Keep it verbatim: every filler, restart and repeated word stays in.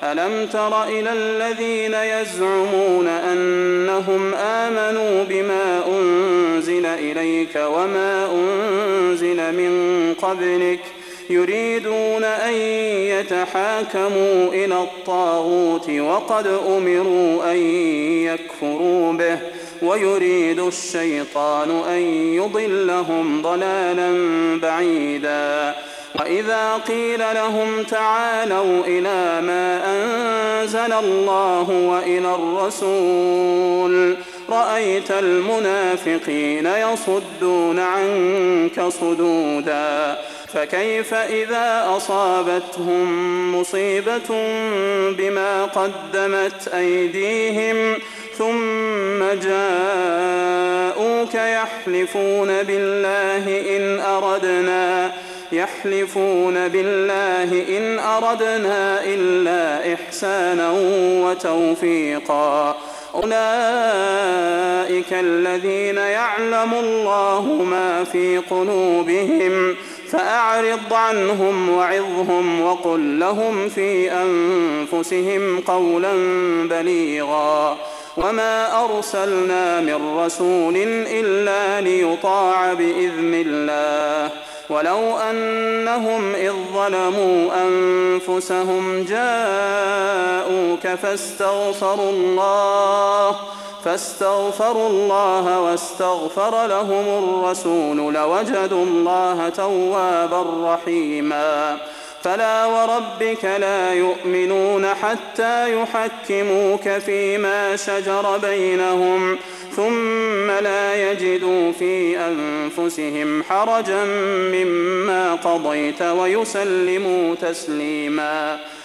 ألم تر إلى الذين يزعمون أنهم آمنوا بما أنزل إليك وما أنزل من قبلك يريدون أن يتحاكموا إلى الطاغوت وقد أمروا أن يكفروا به ويريد الشيطان أن يضلهم ضلالا بعيدا وإذا قيل لهم تعالوا إلى ما أنزل الله وإلى الرسول رأيت المنافقين يصدون عنك صدودا فكيف إذا أصابتهم مصيبة بما قدمت أيديهم ثم جاءوك يحلفون بالله إن أردنا يحلفون بالله إن أردنا إلا إحسانا وتوفيقا أولئك الذين يعلم الله ما في قلوبهم فأعرض عنهم وعظهم وقل لهم في أنفسهم قولا بليغا وما أرسلنا من رسول إلا ليطاع بإذن الله ولو أنهم إذ ظلموا أنفسهم جاءوك فاستغفروا الله فاستغفروا الله واستغفر لهم الرسول لوجدوا الله توابا رحيما فلا وربك لا يؤمنون حتى يحكموك فيما شجر بينهم ثم لا يجدوا في أنفسهم حرجا مما قضيت ويسلموا تسليما